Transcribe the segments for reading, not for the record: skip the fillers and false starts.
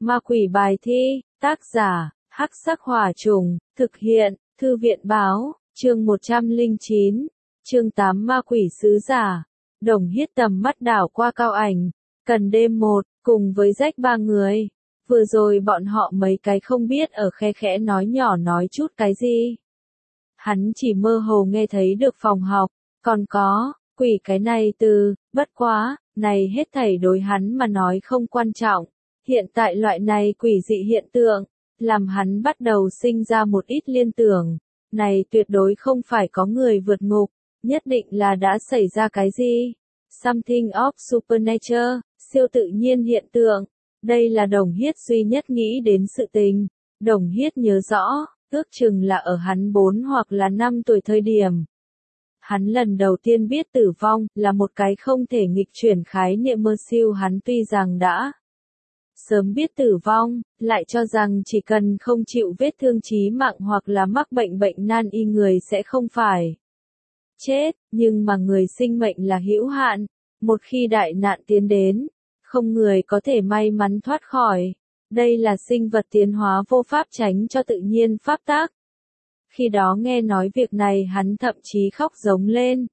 Ma quỷ bài thi, tác giả, Hắc Sắc Hỏa Trùng, thực hiện, Thư viện báo, chương 109, chương 8 Ma quỷ sứ giả. Đồng Hiết tầm mắt đảo qua Cao Ảnh, Cần đêm một, cùng với Rách ba người. Vừa rồi bọn họ mấy cái không biết ở khe khẽ nói nhỏ nói chút cái gì. Hắn chỉ mơ hồ nghe thấy được phòng học, còn có, quỷ cái này từ, bất quá, này hết thảy đối hắn mà nói không quan trọng. Hiện tại loại này quỷ dị hiện tượng, làm hắn bắt đầu sinh ra một ít liên tưởng. Này tuyệt đối không phải có người vượt ngục, nhất định là đã xảy ra cái gì. Something of supernatural, siêu tự nhiên hiện tượng. Đây là Đồng Hiết duy nhất nghĩ đến sự tình. Đồng Hiết nhớ rõ, ước chừng là ở hắn 4 hoặc là 5 tuổi thời điểm. Hắn lần đầu tiên biết tử vong là một cái không thể nghịch chuyển khái niệm mơ siêu. Hắn tuy rằng đã sớm biết tử vong, lại cho rằng chỉ cần không chịu vết thương chí mạng hoặc là mắc bệnh nan y người sẽ không phải chết, nhưng mà người sinh mệnh là hữu hạn, một khi đại nạn tiến đến, không người có thể may mắn thoát khỏi. Đây là sinh vật tiến hóa vô pháp tránh cho tự nhiên pháp tắc. Khi đó nghe nói việc này hắn thậm chí khóc giống lên.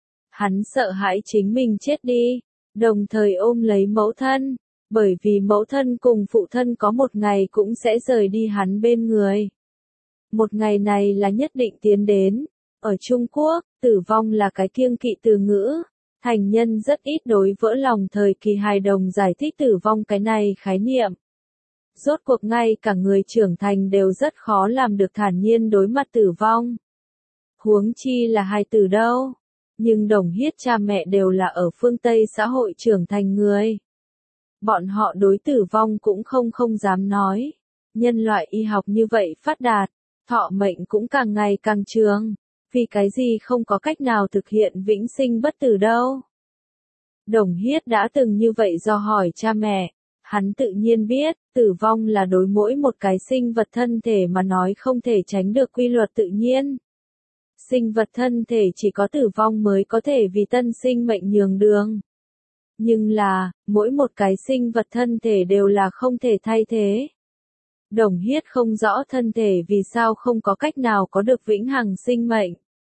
Hắn sợ hãi chính mình chết đi, đồng thời ôm lấy mẫu thân, bởi vì mẫu thân cùng phụ thân có một ngày cũng sẽ rời đi hắn bên người. Một ngày này là nhất định tiến đến. Ở Trung Quốc, tử vong là cái kiêng kỵ từ ngữ. Thành nhân rất ít đối vỡ lòng thời kỳ hài đồng giải thích tử vong cái này khái niệm. Rốt cuộc ngay cả người trưởng thành đều rất khó làm được thản nhiên đối mặt tử vong. Huống chi là hài tử đâu. Nhưng Đồng Hiết cha mẹ đều là ở phương Tây xã hội trưởng thành người. Bọn họ đối tử vong cũng không dám nói. Nhân loại y học như vậy phát đạt, thọ mệnh cũng càng ngày càng trường. Vì cái gì không có cách nào thực hiện vĩnh sinh bất tử đâu. Đồng Hiết đã từng như vậy do hỏi cha mẹ. Hắn tự nhiên biết, tử vong là đối mỗi một cái sinh vật thân thể mà nói không thể tránh được quy luật tự nhiên. Sinh vật thân thể chỉ có tử vong mới có thể vì tân sinh mệnh nhường đường. Nhưng là, mỗi một cái sinh vật thân thể đều là không thể thay thế. Đồng Hiết không rõ thân thể vì sao không có cách nào có được vĩnh hằng sinh mệnh.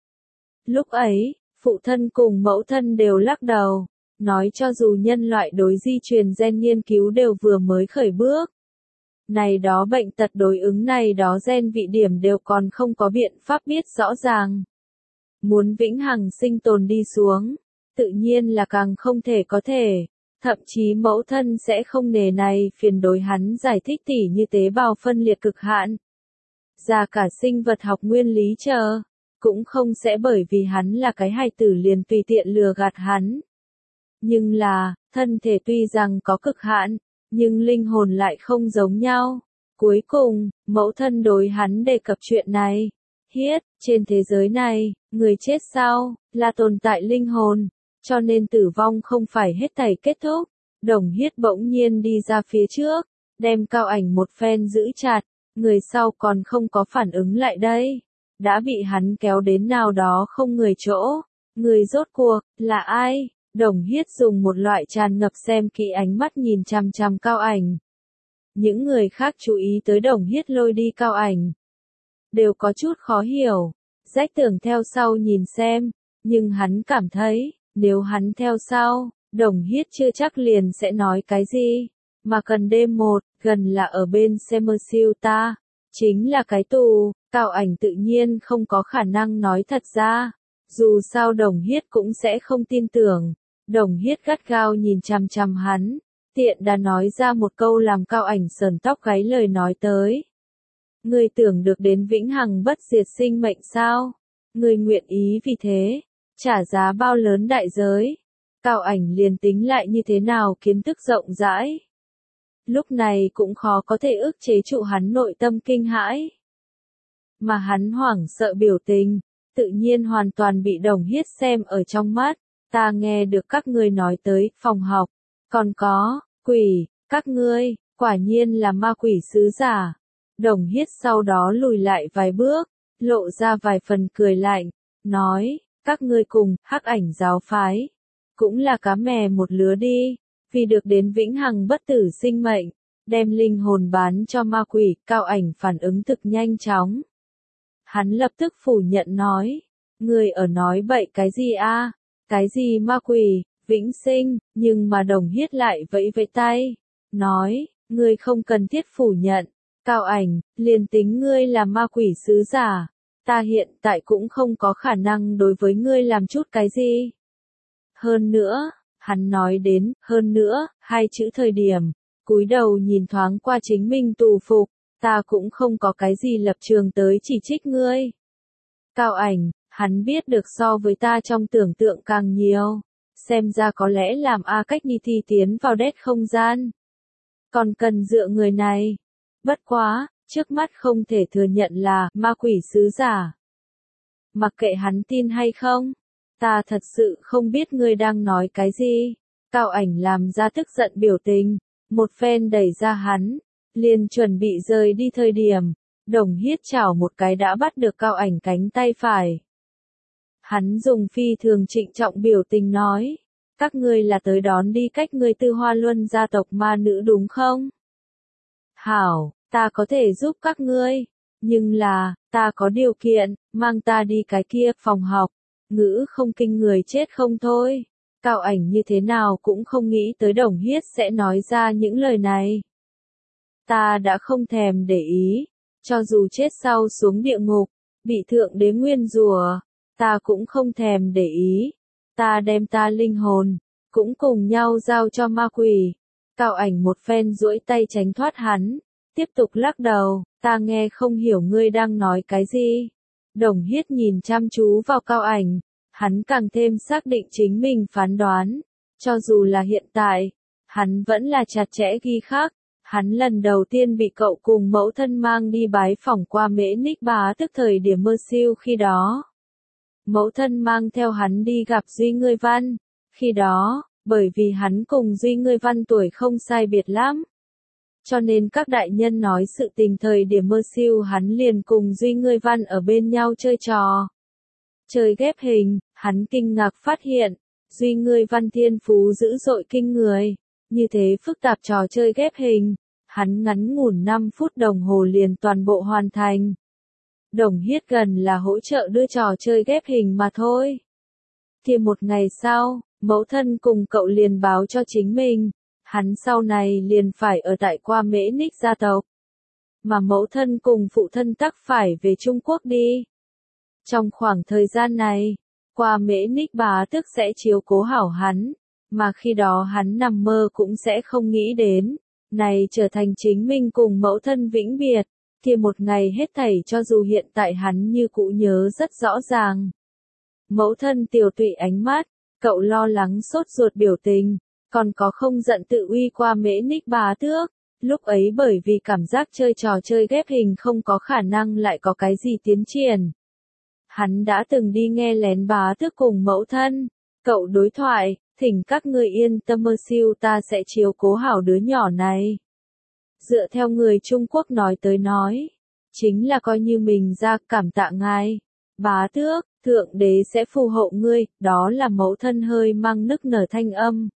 Lúc ấy, phụ thân cùng mẫu thân đều lắc đầu, nói cho dù nhân loại đối di truyền gen nghiên cứu đều vừa mới khởi bước. Này đó bệnh tật đối ứng này đó gen vị điểm đều còn không có biện pháp biết rõ ràng. Muốn vĩnh hằng sinh tồn đi xuống, tự nhiên là càng không thể có thể. Thậm chí mẫu thân sẽ không nề này phiền đối hắn giải thích tỉ như tế bào phân liệt cực hạn. Ra cả sinh vật học nguyên lý chờ, cũng không sẽ bởi vì hắn là cái hài tử liền tùy tiện lừa gạt hắn. Nhưng là, thân thể tuy rằng có cực hạn, nhưng linh hồn lại không giống nhau. Cuối cùng, mẫu thân đối hắn đề cập chuyện này. Hiết, trên thế giới này, người chết sau, là tồn tại linh hồn. Cho nên tử vong không phải hết thảy kết thúc. Đồng Hiết bỗng nhiên đi ra phía trước, đem Cao Ảnh một phen giữ chặt, người sau còn không có phản ứng lại đây. Đã bị hắn kéo đến nào đó không người chỗ. Người rốt cuộc, là ai? Đồng Hiết dùng một loại tràn ngập xem kỹ ánh mắt nhìn chằm chằm Cao Ảnh. Những người khác chú ý tới Đồng Hiết lôi đi Cao Ảnh. Đều có chút khó hiểu. Rách tưởng theo sau nhìn xem, nhưng hắn cảm thấy, nếu hắn theo sau, Đồng Hiết chưa chắc liền sẽ nói cái gì. Mà Cần đêm một, gần là ở bên Semersiêu ta, chính là cái tù. Cao Ảnh tự nhiên không có khả năng nói thật ra. Dù sao Đồng Hiết cũng sẽ không tin tưởng. Đồng Hiết gắt gao nhìn chằm chằm hắn, tiện đã nói ra một câu làm Cao Ảnh sờn tóc gáy lời nói tới. Ngươi tưởng được đến vĩnh hằng bất diệt sinh mệnh sao? Ngươi nguyện ý vì thế, trả giá bao lớn đại giới? Cao Ảnh liền tính lại như thế nào kiến thức rộng rãi. Lúc này cũng khó có thể ức chế trụ hắn nội tâm kinh hãi. Mà hắn hoảng sợ biểu tình, tự nhiên hoàn toàn bị Đồng Hiết xem ở trong mắt. Ta nghe được các ngươi nói tới phòng học, còn có quỷ, các ngươi, quả nhiên là ma quỷ sứ giả. Đồng Hiết sau đó lùi lại vài bước, lộ ra vài phần cười lạnh, nói, các ngươi cùng Hắc Ảnh giáo phái, cũng là cá mè một lứa đi, vì được đến vĩnh hằng bất tử sinh mệnh, đem linh hồn bán cho ma quỷ. Cao Ảnh phản ứng thực nhanh chóng. Hắn lập tức phủ nhận nói, ngươi ở nói bậy cái gì a? Cái gì ma quỷ, vĩnh sinh? Nhưng mà Đồng Hiết lại vẫy vẫy tay, nói, ngươi không cần thiết phủ nhận. Cao Ảnh, liền tính ngươi là ma quỷ sứ giả, ta hiện tại cũng không có khả năng đối với ngươi làm chút cái gì. Hơn nữa, hắn nói đến, hơn nữa, hai chữ thời điểm, cúi đầu nhìn thoáng qua chính mình tù phục, ta cũng không có cái gì lập trường tới chỉ trích ngươi. Cao Ảnh, hắn biết được so với ta trong tưởng tượng càng nhiều, xem ra có lẽ làm A Cách Ni Thi tiến vào đét không gian. Còn cần dựa người này. Bất quá, trước mắt không thể thừa nhận là ma quỷ sứ giả. Mặc kệ hắn tin hay không, ta thật sự không biết ngươi đang nói cái gì. Cao Ảnh làm ra tức giận biểu tình, một phen đẩy ra hắn, liền chuẩn bị rời đi thời điểm, Đồng Hiết chảo một cái đã bắt được Cao Ảnh cánh tay phải. Hắn dùng phi thường trịnh trọng biểu tình nói, các ngươi là tới đón đi cách ngươi Tư Hoa Luân gia tộc ma nữ đúng không? Hảo, ta có thể giúp các ngươi, nhưng là, ta có điều kiện, mang ta đi cái kia phòng học. Ngữ không kinh người chết không thôi. Cao Ảnh như thế nào cũng không nghĩ tới Đồng Hiết sẽ nói ra những lời này. Ta đã không thèm để ý, cho dù chết sau xuống địa ngục, bị thượng đế nguyên rủa, ta cũng không thèm để ý. Ta đem ta linh hồn, cũng cùng nhau giao cho ma quỷ. Cao Ảnh một phen duỗi tay tránh thoát hắn, tiếp tục lắc đầu, ta nghe không hiểu ngươi đang nói cái gì. Đồng Hiết nhìn chăm chú vào Cao Ảnh, hắn càng thêm xác định chính mình phán đoán. Cho dù là hiện tại, hắn vẫn là chặt chẽ ghi khắc. Hắn lần đầu tiên bị cậu cùng mẫu thân mang đi bái phỏng qua Mễ Ních Bá tức thời điểm mơ siêu khi đó. Mẫu thân mang theo hắn đi gặp Duy Ngươi Văn. Khi đó, bởi vì hắn cùng Duy Ngươi Văn tuổi không sai biệt lắm. Cho nên các đại nhân nói sự tình thời điểm mơ siêu hắn liền cùng Duy Ngươi Văn ở bên nhau chơi trò. Chơi ghép hình, hắn kinh ngạc phát hiện, Duy Ngươi Văn thiên phú dữ dội kinh người. Như thế phức tạp trò chơi ghép hình, hắn ngắn ngủn 5 phút đồng hồ liền toàn bộ hoàn thành. Đồng Hiết gần là hỗ trợ đưa trò chơi ghép hình mà thôi. Thì một ngày sau, mẫu thân cùng cậu liền báo cho chính mình, hắn sau này liền phải ở tại qua Mễ Ních gia tộc. Mà mẫu thân cùng phụ thân tắc phải về Trung Quốc đi. Trong khoảng thời gian này, qua Mễ Ních Bá tức sẽ chiếu cố hảo hắn, mà khi đó hắn nằm mơ cũng sẽ không nghĩ đến, này trở thành chính mình cùng mẫu thân vĩnh biệt, thì một ngày hết thảy cho dù hiện tại hắn như cũ nhớ rất rõ ràng. Mẫu thân tiều tụy ánh mắt, cậu lo lắng sốt ruột biểu tình, còn có không giận tự uy qua Mễ Ních Bá tước, lúc ấy bởi vì cảm giác chơi trò chơi ghép hình không có khả năng lại có cái gì tiến triển. Hắn đã từng đi nghe lén Bá tước cùng mẫu thân, cậu đối thoại, thỉnh các ngươi yên tâm mơ siêu ta sẽ chiếu cố hảo đứa nhỏ này. Dựa theo người Trung Quốc nói tới nói, chính là coi như mình ra cảm tạ ngài. Bá tước, thượng đế sẽ phù hộ ngươi, đó là mẫu thân hơi mang nức nở thanh âm.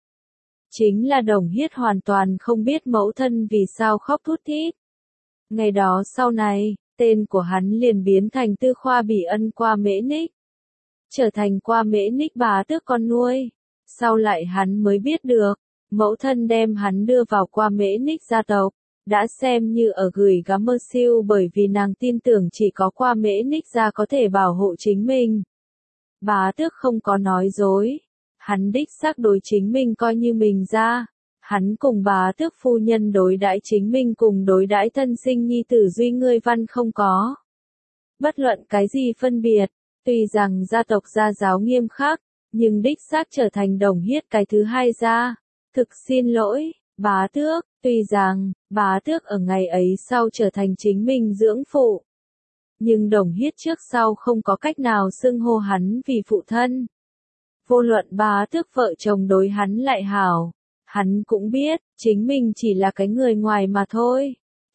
Chính là Đồng Hiết hoàn toàn không biết mẫu thân vì sao khóc thút thít. Ngày đó sau này, tên của hắn liền biến thành Tư Khoa Bỉ Ân qua Mễ Ních. Trở thành qua Mễ Ních Bá tước con nuôi. Sau lại hắn mới biết được, mẫu thân đem hắn đưa vào qua Mễ Ních gia tộc, đã xem như ở gửi gắm mơ siêu bởi vì nàng tin tưởng chỉ có qua Mễ Ních gia có thể bảo hộ chính mình. Bá tước không có nói dối, hắn đích xác đối chính mình coi như mình ra, hắn cùng bá tước phu nhân đối đãi chính mình cùng đối đãi thân sinh nhi tử Duy Ngươi Văn không có. Bất luận cái gì phân biệt, tuy rằng gia tộc gia giáo nghiêm khắc, nhưng đích xác trở thành Đồng Hiết cái thứ hai gia. Thực xin lỗi, bá tước, tuy rằng, bá tước ở ngày ấy sau trở thành chính mình dưỡng phụ. Nhưng Đồng Hiết trước sau không có cách nào xưng hô hắn vì phụ thân. Vô luận bá tước vợ chồng đối hắn lại hảo, hắn cũng biết, chính mình chỉ là cái người ngoài mà thôi.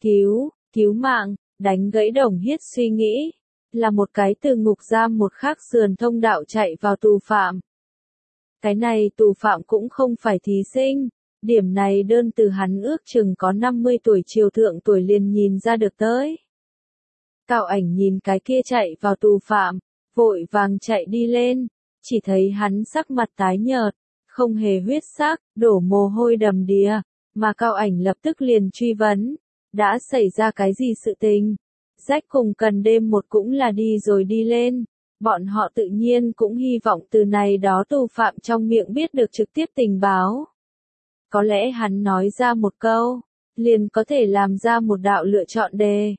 Cứu mạng, đánh gãy Đồng Hiết suy nghĩ, là một cái từ ngục giam một khác sườn thông đạo chạy vào tù phạm. Cái này tù phạm cũng không phải thí sinh, Điểm này đơn từ hắn ước chừng có 50 tuổi chiều thượng tuổi liền nhìn ra được tới. Cao Ảnh nhìn cái kia chạy vào tù phạm, vội vàng chạy đi lên, chỉ thấy hắn sắc mặt tái nhợt, không hề huyết sắc, đổ mồ hôi đầm đìa, mà Cao Ảnh lập tức liền truy vấn, đã xảy ra cái gì sự tình? Rách cùng Cần đêm một cũng là đi rồi đi lên, bọn họ tự nhiên cũng hy vọng từ này đó tù phạm trong miệng biết được trực tiếp tình báo. Có lẽ hắn nói ra một câu, liền có thể làm ra một đạo lựa chọn đề.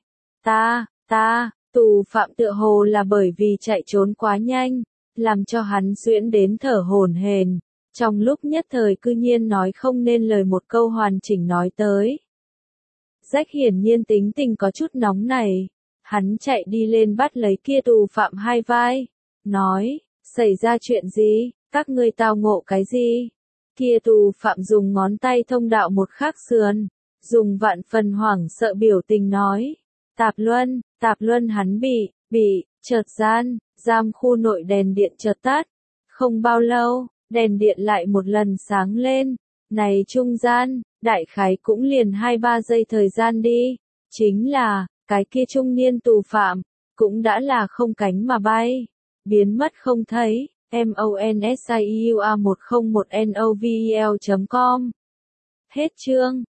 Tù phạm tựa hồ là bởi vì chạy trốn quá nhanh, làm cho hắn xuyễn đến thở hổn hển, trong lúc nhất thời cư nhiên nói không nên lời một câu hoàn chỉnh nói tới. Rách hiển nhiên tính tình có chút nóng này, hắn chạy đi lên bắt lấy kia tù phạm hai vai, nói, xảy ra chuyện gì, các ngươi tao ngộ cái gì? Kia tù phạm dùng ngón tay thông đạo một khắc sườn, dùng vạn phần hoảng sợ biểu tình nói, Tạp Luân hắn bị, chợt giam khu nội đèn điện chợt tắt. Không bao lâu, đèn điện lại một lần sáng lên, này trung gian, đại khái cũng liền 2-3 giây thời gian đi, chính là, cái kia trung niên tù phạm, cũng đã là không cánh mà bay, biến mất không thấy, MONSIUA1019novel.com. Hết chương.